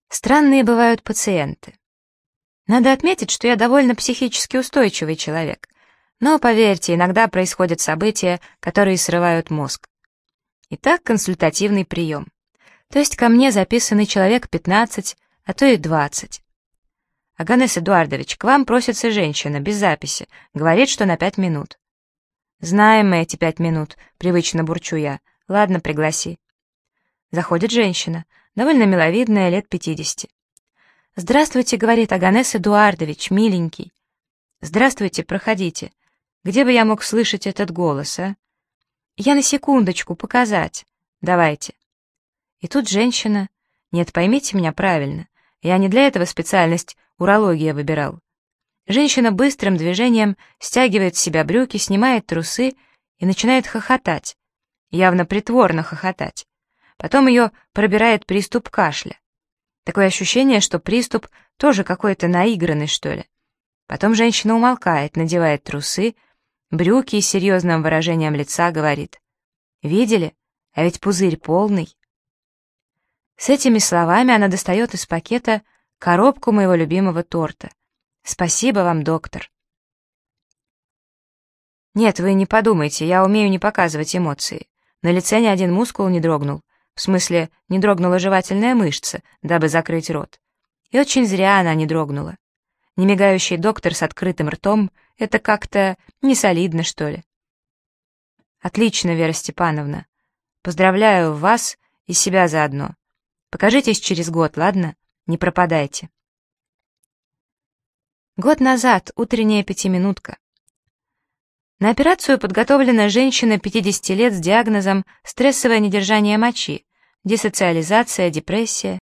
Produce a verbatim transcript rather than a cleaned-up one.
Странные бывают пациенты. Надо отметить, что я довольно психически устойчивый человек, но, поверьте, иногда происходят события, которые срывают мозг. Итак, консультативный прием. То есть ко мне записанный человек пятнадцать, а то и двадцать. Оганес Эдуардович, к вам просится женщина, без записи, говорит, что на пять минут. Знаем мы эти пять минут, привычно бурчу я. Ладно, пригласи. Заходит женщина, довольно миловидная, лет пятидесяти. «Здравствуйте», — говорит Оганес Эдуардович, миленький. «Здравствуйте, проходите. Где бы я мог слышать этот голос, а?» «Я на секундочку, показать. Давайте». И тут женщина... Нет, поймите меня правильно. Я не для этого специальность урология выбирал. Женщина быстрым движением стягивает с себя брюки, снимает трусы и начинает хохотать. Явно притворно хохотать. Потом ее пробирает приступ кашля. Такое ощущение, что приступ тоже какой-то наигранный, что ли. Потом женщина умолкает, надевает трусы, брюки и с серьезным выражением лица говорит: «Видели? А ведь пузырь полный». С этими словами она достает из пакета коробку моего любимого торта. «Спасибо вам, доктор». Нет, вы не подумайте, я умею не показывать эмоции. На лице ни один мускул не дрогнул. В смысле, не дрогнула жевательная мышца, дабы закрыть рот. И очень зря она не дрогнула. Немигающий доктор с открытым ртом — это как-то несолидно, что ли. Отлично, Вера Степановна. Поздравляю вас и себя заодно. Покажитесь через год, ладно? Не пропадайте. Год назад, утренняя пятиминутка. На операцию подготовлена женщина пятидесяти лет с диагнозом стрессовое недержание мочи, диссоциализация, депрессия.